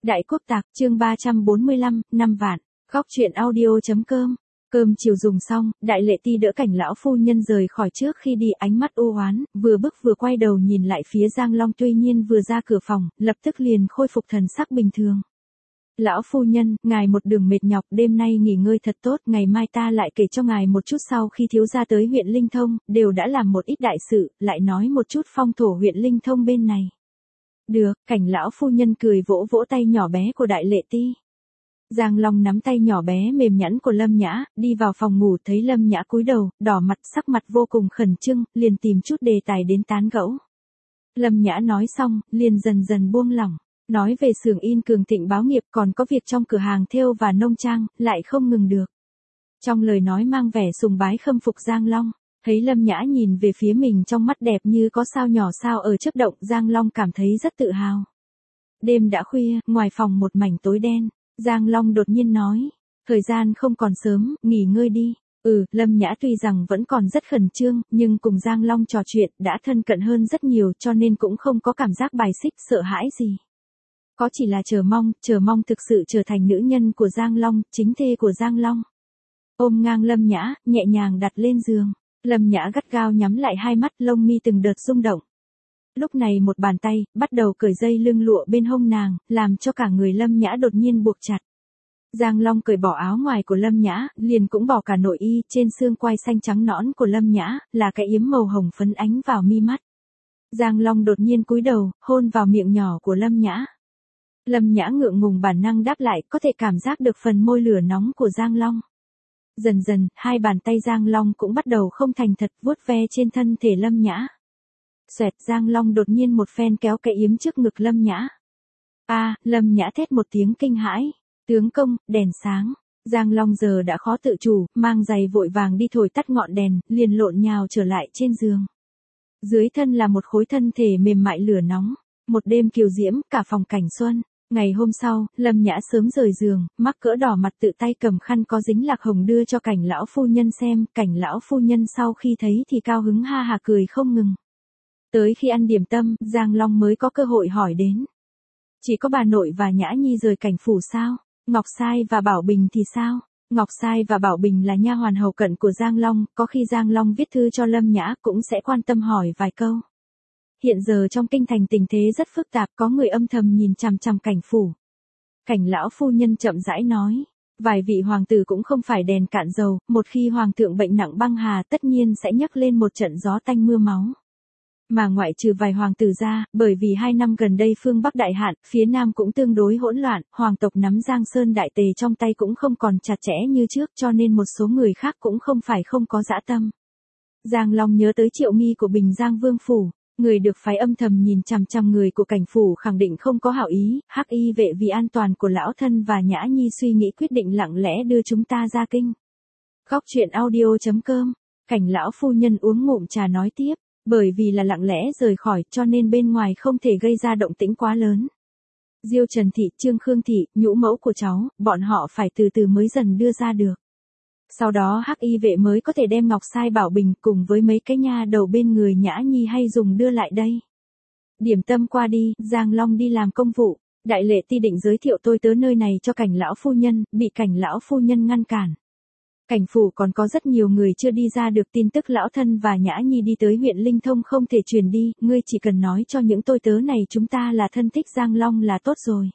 Đại Quốc Tạc, chương 345, 5 vạn. Góc truyện audio.com. Cơm chiều dùng xong, Đại Lệ Ti đỡ Cảnh lão phu nhân rời khỏi trước khi đi, ánh mắt u oán, vừa bước vừa quay đầu nhìn lại phía Giang Long, tuy nhiên vừa ra cửa phòng, lập tức liền khôi phục thần sắc bình thường. Lão phu nhân, ngài một đường mệt nhọc, đêm nay nghỉ ngơi thật tốt, ngày mai ta lại kể cho ngài một chút sau khi thiếu gia tới huyện Linh Thông, đều đã làm một ít đại sự, lại nói một chút phong thổ huyện Linh Thông bên này. Được, Cảnh lão phu nhân cười vỗ vỗ tay nhỏ bé của Đại Lệ Ti. Giang Long nắm tay nhỏ bé mềm nhẵn của Lâm Nhã, đi vào phòng ngủ, thấy Lâm Nhã cúi đầu, đỏ mặt, sắc mặt vô cùng khẩn trương, liền tìm chút đề tài đến tán gẫu. Lâm Nhã nói xong, liền dần dần buông lỏng, nói về xưởng in Cường Thịnh báo nghiệp, còn có việc trong cửa hàng thêu và nông trang, lại không ngừng được. Trong lời nói mang vẻ sùng bái khâm phục Giang Long. Thấy Lâm Nhã nhìn về phía mình trong mắt đẹp như có sao nhỏ sao ở chớp động, Giang Long cảm thấy rất tự hào. Đêm đã khuya, ngoài phòng một mảnh tối đen, Giang Long đột nhiên nói, thời gian không còn sớm, nghỉ ngơi đi. Lâm Nhã tuy rằng vẫn còn rất khẩn trương, nhưng cùng Giang Long trò chuyện đã thân cận hơn rất nhiều, cho nên cũng không có cảm giác bài xích sợ hãi gì. Có chỉ là chờ mong thực sự trở thành nữ nhân của Giang Long, chính thê của Giang Long. Ôm ngang Lâm Nhã, nhẹ nhàng đặt lên giường. Lâm Nhã gắt gao nhắm lại hai mắt, lông mi từng đợt rung động. Lúc này một bàn tay, bắt đầu cởi dây lưng lụa bên hông nàng, làm cho cả người Lâm Nhã đột nhiên buộc chặt. Giang Long cởi bỏ áo ngoài của Lâm Nhã, liền cũng bỏ cả nội y, trên xương quai xanh trắng nõn của Lâm Nhã, là cái yếm màu hồng phấn ánh vào mi mắt. Giang Long đột nhiên cúi đầu, hôn vào miệng nhỏ của Lâm Nhã. Lâm Nhã ngượng ngùng bản năng đáp lại, có thể cảm giác được phần môi lửa nóng của Giang Long. Dần dần, hai bàn tay Giang Long cũng bắt đầu không thành thật, vuốt ve trên thân thể Lâm Nhã. Xoẹt, Giang Long đột nhiên một phen kéo cái yếm trước ngực Lâm Nhã. Lâm Nhã thét một tiếng kinh hãi. Tướng công, đèn sáng. Giang Long giờ đã khó tự chủ, mang giày vội vàng đi thổi tắt ngọn đèn, liền lộn nhào trở lại trên giường. Dưới thân là một khối thân thể mềm mại lửa nóng. Một đêm kiều diễm, cả phòng cảnh xuân. Ngày hôm sau, Lâm Nhã sớm rời giường, mắc cỡ đỏ mặt tự tay cầm khăn có dính lạc hồng đưa cho Cảnh lão phu nhân xem, Cảnh lão phu nhân sau khi thấy thì cao hứng ha hà cười không ngừng. Tới khi ăn điểm tâm, Giang Long mới có cơ hội hỏi đến. Chỉ có bà nội và Nhã Nhi rời Cảnh phủ sao? Ngọc Sai và Bảo Bình thì sao? Ngọc Sai và Bảo Bình là nha hoàn hầu cận của Giang Long, có khi Giang Long viết thư cho Lâm Nhã cũng sẽ quan tâm hỏi vài câu. Hiện giờ trong kinh thành tình thế rất phức tạp, có người âm thầm nhìn chằm chằm Cảnh phủ. Cảnh lão phu nhân chậm rãi nói, vài vị hoàng tử cũng không phải đèn cạn dầu, một khi hoàng thượng bệnh nặng băng hà tất nhiên sẽ nhấc lên một trận gió tanh mưa máu. Mà ngoại trừ vài hoàng tử ra, bởi vì 2 năm gần đây phương Bắc đại hạn, phía Nam cũng tương đối hỗn loạn, hoàng tộc nắm Giang Sơn đại tề trong tay cũng không còn chặt chẽ như trước, cho nên một số người khác cũng không phải không có dã tâm. Giang Long nhớ tới Triệu Nghi của Bình Giang Vương phủ. Người được phái âm thầm nhìn chằm chằm người của Cảnh phủ khẳng định không có hảo ý, Hắc Y vệ vì an toàn của lão thân và Nhã Nhi suy nghĩ quyết định lặng lẽ đưa chúng ta ra kinh. Góc truyện audio.com. Cảnh lão phu nhân uống ngụm trà nói tiếp, bởi vì là lặng lẽ rời khỏi cho nên bên ngoài không thể gây ra động tĩnh quá lớn. Diêu Trần Thị, Trương Khương Thị, nhũ mẫu của cháu, bọn họ phải từ từ mới dần đưa ra được. Sau đó Hắc Y vệ mới có thể đem Ngọc Sai Bảo Bình cùng với mấy cái nha đầu bên người Nhã Nhi hay dùng đưa lại đây. Điểm tâm qua đi, Giang Long đi làm công vụ, Đại Lệ Ti định giới thiệu tôi tới nơi này cho Cảnh lão phu nhân, bị Cảnh lão phu nhân ngăn cản. Cảnh phủ còn có rất nhiều người chưa đi ra được tin tức lão thân và Nhã Nhi đi tới huyện Linh Thông không thể truyền đi, ngươi chỉ cần nói cho những tôi tớ này chúng ta là thân thích Giang Long là tốt rồi.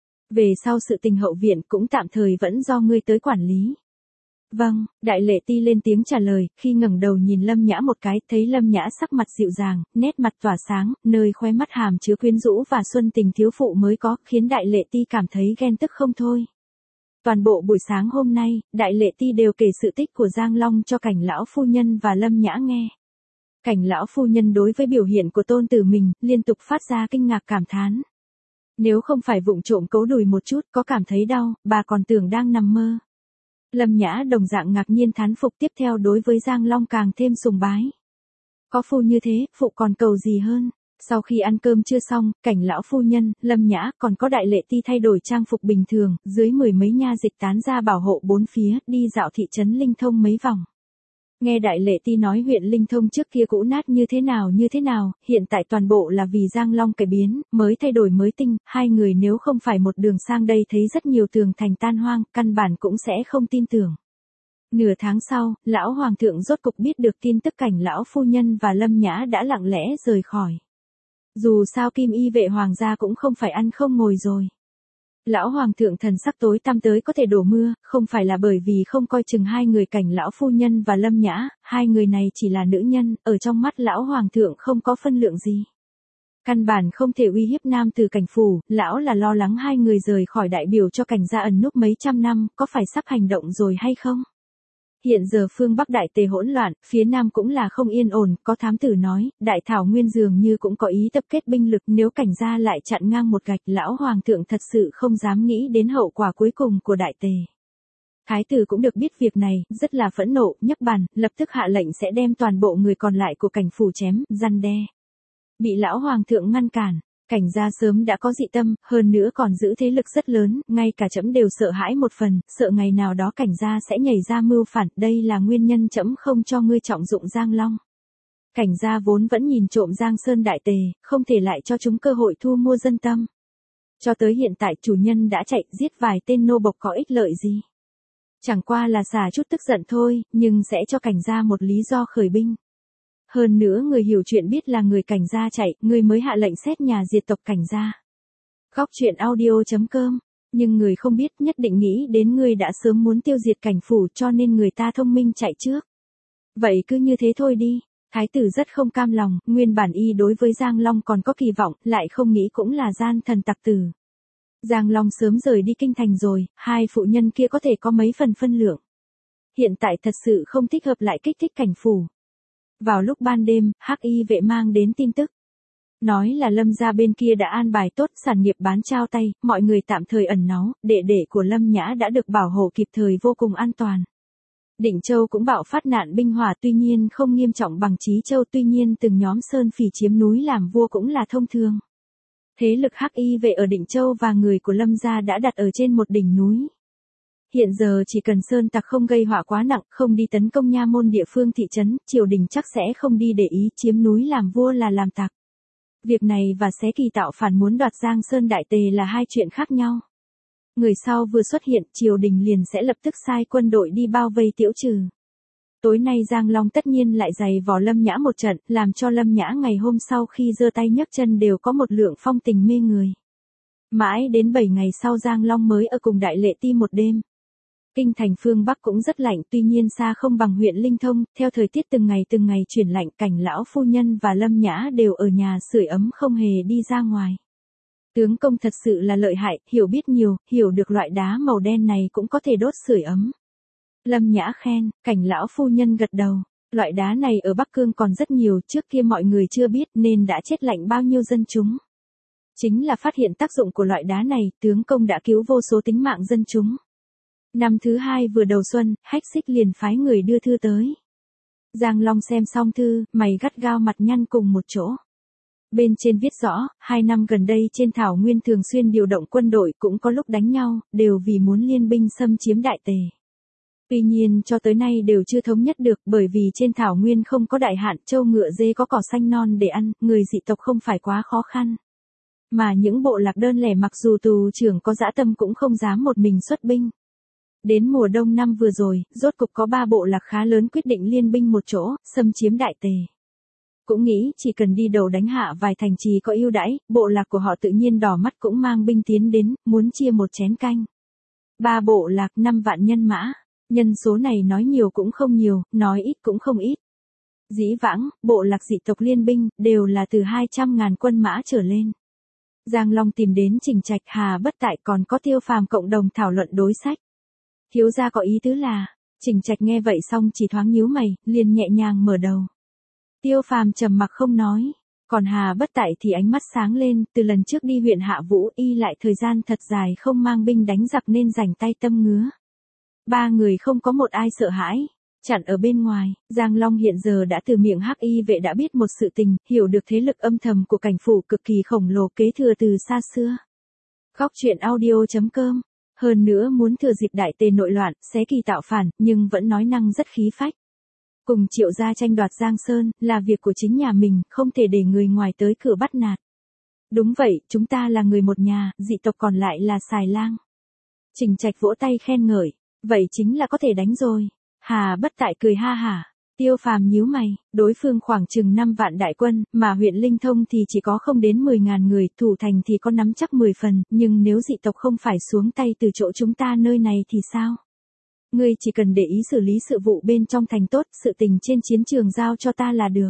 Về sau sự tình hậu viện cũng tạm thời vẫn do ngươi tới quản lý. Vâng, Đại Lệ Ti lên tiếng trả lời, khi ngẩng đầu nhìn Lâm Nhã một cái, thấy Lâm Nhã sắc mặt dịu dàng, nét mặt tỏa sáng, nơi khóe mắt hàm chứa quyến rũ và xuân tình thiếu phụ mới có, khiến Đại Lệ Ti cảm thấy ghen tức không thôi. Toàn bộ buổi sáng hôm nay, Đại Lệ Ti đều kể sự tích của Giang Long cho Cảnh lão phu nhân và Lâm Nhã nghe. Cảnh lão phu nhân đối với biểu hiện của tôn tử mình, liên tục phát ra kinh ngạc cảm thán. Nếu không phải vụng trộm cấu đùi một chút, có cảm thấy đau, bà còn tưởng đang nằm mơ. Lâm Nhã đồng dạng ngạc nhiên thán phục, tiếp theo đối với Giang Long càng thêm sùng bái. Có phu như thế, phụ còn cầu gì hơn. Sau khi ăn cơm chưa xong, Cảnh lão phu nhân, Lâm Nhã còn có Đại Lệ Ti thay đổi trang phục bình thường, dưới 10 mấy nha dịch tán ra bảo hộ bốn phía, đi dạo thị trấn Linh Thông mấy vòng. Nghe Đại Lệ Ti nói huyện Linh Thông trước kia cũ nát như thế nào, hiện tại toàn bộ là vì Giang Long cải biến, mới thay đổi mới tinh, hai người nếu không phải một đường sang đây thấy rất nhiều tường thành tan hoang, căn bản cũng sẽ không tin tưởng. Nửa tháng sau, lão hoàng thượng rốt cục biết được tin tức cảnh lão phu nhân và Lâm Nhã đã lặng lẽ rời khỏi. Dù sao Kim Y vệ hoàng gia cũng không phải ăn không ngồi rồi. Lão hoàng thượng thần sắc tối tăm tới có thể đổ mưa, không phải là bởi vì không coi chừng hai người cảnh lão phu nhân và Lâm Nhã, hai người này chỉ là nữ nhân, ở trong mắt lão hoàng thượng không có phân lượng gì. Căn bản không thể uy hiếp nam từ cảnh phủ, lão là lo lắng hai người rời khỏi đại biểu cho cảnh gia ẩn núp mấy trăm năm, có phải sắp hành động rồi hay không? Hiện giờ phương Bắc đại tề hỗn loạn, phía Nam cũng là không yên ổn, có thám tử nói, đại thảo nguyên dường như cũng có ý tập kết binh lực, nếu cảnh gia lại chặn ngang một gạch, lão hoàng thượng thật sự không dám nghĩ đến hậu quả cuối cùng của đại tề. Thái tử cũng được biết việc này, rất là phẫn nộ, nhấc bàn, lập tức hạ lệnh sẽ đem toàn bộ người còn lại của cảnh phủ chém, răn đe. Bị lão hoàng thượng ngăn cản. Cảnh gia sớm đã có dị tâm, hơn nữa còn giữ thế lực rất lớn, ngay cả trẫm đều sợ hãi một phần, sợ ngày nào đó cảnh gia sẽ nhảy ra mưu phản, đây là nguyên nhân trẫm không cho ngươi trọng dụng Giang Long. Cảnh gia vốn vẫn nhìn trộm Giang Sơn đại tề, không thể lại cho chúng cơ hội thu mua dân tâm. Cho tới hiện tại chủ nhân đã chạy, giết vài tên nô bộc có ích lợi gì. Chẳng qua là xả chút tức giận thôi, nhưng sẽ cho cảnh gia một lý do khởi binh. Hơn nữa người hiểu chuyện biết là người cảnh gia chạy, người mới hạ lệnh xét nhà diệt tộc cảnh gia. Góc truyện audio.com, nhưng người không biết nhất định nghĩ đến người đã sớm muốn tiêu diệt cảnh phủ cho nên người ta thông minh chạy trước. Vậy cứ như thế thôi đi, thái tử rất không cam lòng, nguyên bản y đối với Giang Long còn có kỳ vọng, lại không nghĩ cũng là gian thần tặc tử. Giang Long sớm rời đi kinh thành rồi, hai phụ nhân kia có thể có mấy phần phân lượng. Hiện tại thật sự không thích hợp lại kích thích cảnh phủ. Vào lúc ban đêm, Hắc Y vệ mang đến tin tức. Nói là Lâm gia bên kia đã an bài tốt sản nghiệp bán trao tay, mọi người tạm thời ẩn náu, đệ đệ của Lâm Nhã đã được bảo hộ kịp thời vô cùng an toàn. Định Châu cũng bạo phát nạn binh hỏa tuy nhiên không nghiêm trọng bằng Chí Châu, tuy nhiên từng nhóm sơn phỉ chiếm núi làm vua cũng là thông thường. Thế lực Hắc Y vệ ở Định Châu và người của Lâm gia đã đặt ở trên một đỉnh núi. Hiện giờ chỉ cần sơn tặc không gây họa quá nặng, không đi tấn công nha môn địa phương thị trấn, triều đình chắc sẽ không đi để ý, chiếm núi làm vua là làm tặc. Việc này và xé kỳ tạo phản muốn đoạt Giang Sơn đại tề là hai chuyện khác nhau. Người sau vừa xuất hiện, triều đình liền sẽ lập tức sai quân đội đi bao vây tiễu trừ. Tối nay Giang Long tất nhiên lại giày vò Lâm Nhã một trận, làm cho Lâm Nhã ngày hôm sau khi giơ tay nhấc chân đều có một lượng phong tình mê người. Mãi đến 7 ngày sau Giang Long mới ở cùng Đại Lệ Ti một đêm. Kinh thành phương Bắc cũng rất lạnh, tuy nhiên xa không bằng huyện Linh Thông, theo thời tiết từng ngày chuyển lạnh, cảnh lão phu nhân và Lâm Nhã đều ở nhà sưởi ấm không hề đi ra ngoài. Tướng công thật sự là lợi hại, hiểu biết nhiều, hiểu được loại đá màu đen này cũng có thể đốt sưởi ấm. Lâm Nhã khen, cảnh lão phu nhân gật đầu, loại đá này ở Bắc Cương còn rất nhiều, trước kia mọi người chưa biết nên đã chết lạnh bao nhiêu dân chúng. Chính là phát hiện tác dụng của loại đá này, tướng công đã cứu vô số tính mạng dân chúng. Năm thứ 2 vừa đầu xuân, Hách Xích liền phái người đưa thư tới. Giang Long xem xong thư, mày gắt gao mặt nhăn cùng một chỗ. Bên trên viết rõ, 2 năm gần đây trên thảo nguyên thường xuyên điều động quân đội, cũng có lúc đánh nhau, đều vì muốn liên binh xâm chiếm đại tề. Tuy nhiên cho tới nay đều chưa thống nhất được, bởi vì trên thảo nguyên không có đại hạn, trâu ngựa dê có cỏ xanh non để ăn, người dị tộc không phải quá khó khăn. Mà những bộ lạc đơn lẻ mặc dù tù trưởng có dã tâm cũng không dám một mình xuất binh. Đến mùa đông năm vừa rồi, rốt cục có 3 bộ lạc khá lớn quyết định liên binh một chỗ, xâm chiếm đại tề. Cũng nghĩ chỉ cần đi đầu đánh hạ vài thành trì có ưu đãi, bộ lạc của họ tự nhiên đỏ mắt cũng mang binh tiến đến, muốn chia một chén canh. 3 bộ lạc 5 vạn nhân mã, nhân số này nói nhiều cũng không nhiều, nói ít cũng không ít. Dĩ vãng, bộ lạc dị tộc liên binh, đều là từ 200.000 quân mã trở lên. Giang Long tìm đến Trình Trạch Hà Bất Tại còn có Tiêu Phàm cộng đồng thảo luận đối sách. Thiếu gia có ý tứ là, Trình Trạch nghe vậy xong chỉ thoáng nhíu mày, liền nhẹ nhàng mở đầu. Tiêu Phàm trầm mặc không nói, còn Hà Bất Tại thì ánh mắt sáng lên, từ lần trước đi huyện Hạ Vũ y lại thời gian thật dài không mang binh đánh giặc nên rảnh tay tâm ngứa. 3 người không có một ai sợ hãi, chặn ở bên ngoài, Giang Long hiện giờ đã từ miệng Hắc Y vệ đã biết một sự tình, hiểu được thế lực âm thầm của cảnh phủ cực kỳ khổng lồ kế thừa từ xa xưa. Góc truyện audio.com. Hơn nữa muốn thừa dịp đại tề nội loạn, xé kỳ tạo phản, nhưng vẫn nói năng rất khí phách. Cùng Triệu gia tranh đoạt Giang Sơn, là việc của chính nhà mình, không thể để người ngoài tới cửa bắt nạt. Đúng vậy, chúng ta là người một nhà, dị tộc còn lại là xài lang. Trình Trạch vỗ tay khen ngợi, vậy chính là có thể đánh rồi. Hà Bất Tại cười ha hả. Tiêu Phàm nhíu mày, đối phương khoảng chừng 5 vạn đại quân, mà huyện Linh Thông thì chỉ có không đến 10.000 người, thủ thành thì có nắm chắc 10 phần, nhưng nếu dị tộc không phải xuống tay từ chỗ chúng ta nơi này thì sao? Ngươi chỉ cần để ý xử lý sự vụ bên trong thành tốt, sự tình trên chiến trường giao cho ta là được.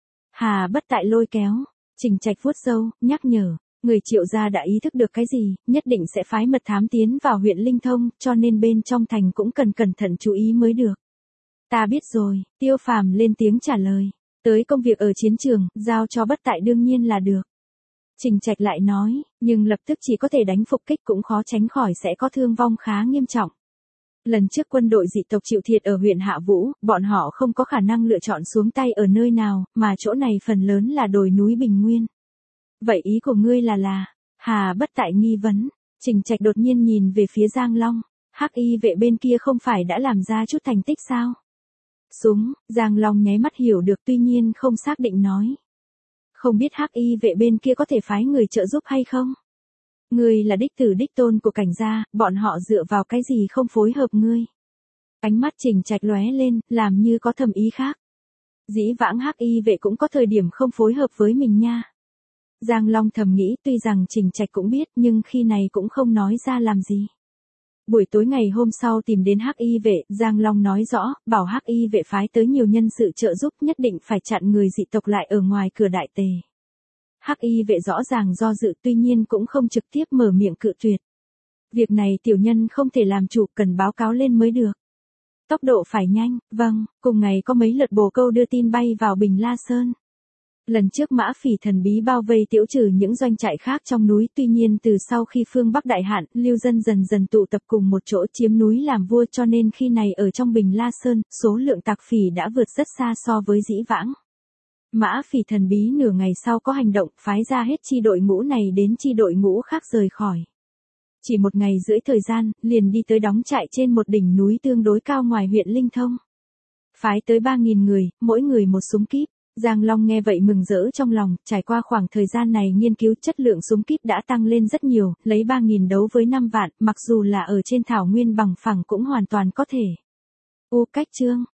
Hà Bất Tại lôi kéo, Trình Trạch vuốt râu, nhắc nhở, người Triệu gia đã ý thức được cái gì, nhất định sẽ phái mật thám tiến vào huyện Linh Thông, cho nên bên trong thành cũng cần cẩn thận chú ý mới được. Ta biết rồi, Tiêu Phàm lên tiếng trả lời, tới công việc ở chiến trường, giao cho Bất Tại đương nhiên là được. Trình Trạch lại nói, nhưng lập tức chỉ có thể đánh phục kích cũng khó tránh khỏi sẽ có thương vong khá nghiêm trọng. Lần trước quân đội dị tộc chịu thiệt ở huyện Hạ Vũ, bọn họ không có khả năng lựa chọn xuống tay ở nơi nào, mà chỗ này phần lớn là đồi núi bình nguyên. Vậy ý của ngươi là, Hà Bất Tại nghi vấn, Trình Trạch đột nhiên nhìn về phía Giang Long, Hắc Y vệ bên kia không phải đã làm ra chút thành tích sao? Súng, Giang Long nháy mắt hiểu được tuy nhiên không xác định nói. Không biết Hắc Y vệ bên kia có thể phái người trợ giúp hay không? Ngươi là đích tử đích tôn của Cảnh gia, bọn họ dựa vào cái gì không phối hợp ngươi? Ánh mắt Trình Trạch lóe lên, làm như có thầm ý khác. Dĩ vãng Hắc Y vệ cũng có thời điểm không phối hợp với mình nha. Giang Long thầm nghĩ tuy rằng Trình Trạch cũng biết nhưng khi này cũng không nói ra làm gì. Buổi tối ngày hôm sau tìm đến Hắc Y vệ, Giang Long nói rõ, bảo Hắc Y vệ phái tới nhiều nhân sự trợ giúp nhất định phải chặn người dị tộc lại ở ngoài cửa đại tề. Hắc Y vệ rõ ràng do dự tuy nhiên cũng không trực tiếp mở miệng cự tuyệt. Việc này tiểu nhân không thể làm chủ, cần báo cáo lên mới được. Tốc độ phải nhanh, vâng, cùng ngày có mấy lượt bồ câu đưa tin bay vào Bình La Sơn. Lần trước Mã Phỉ thần bí bao vây tiễu trừ những doanh trại khác trong núi, tuy nhiên từ sau khi phương Bắc đại hạn, lưu dân dần dần tụ tập cùng một chỗ chiếm núi làm vua cho nên khi này ở trong Bình La Sơn, số lượng tặc phỉ đã vượt rất xa so với dĩ vãng. Mã Phỉ thần bí nửa ngày sau có hành động, phái ra hết chi đội ngũ này đến chi đội ngũ khác rời khỏi. Chỉ 1 ngày rưỡi thời gian, liền đi tới đóng trại trên một đỉnh núi tương đối cao ngoài huyện Linh Thông. Phái tới 3.000 người, mỗi người một súng kíp. Giang Long nghe vậy mừng rỡ trong lòng, trải qua khoảng thời gian này nghiên cứu chất lượng súng kíp đã tăng lên rất nhiều, lấy 3.000 đấu với 5 vạn, mặc dù là ở trên thảo nguyên bằng phẳng cũng hoàn toàn có thể. Cách chương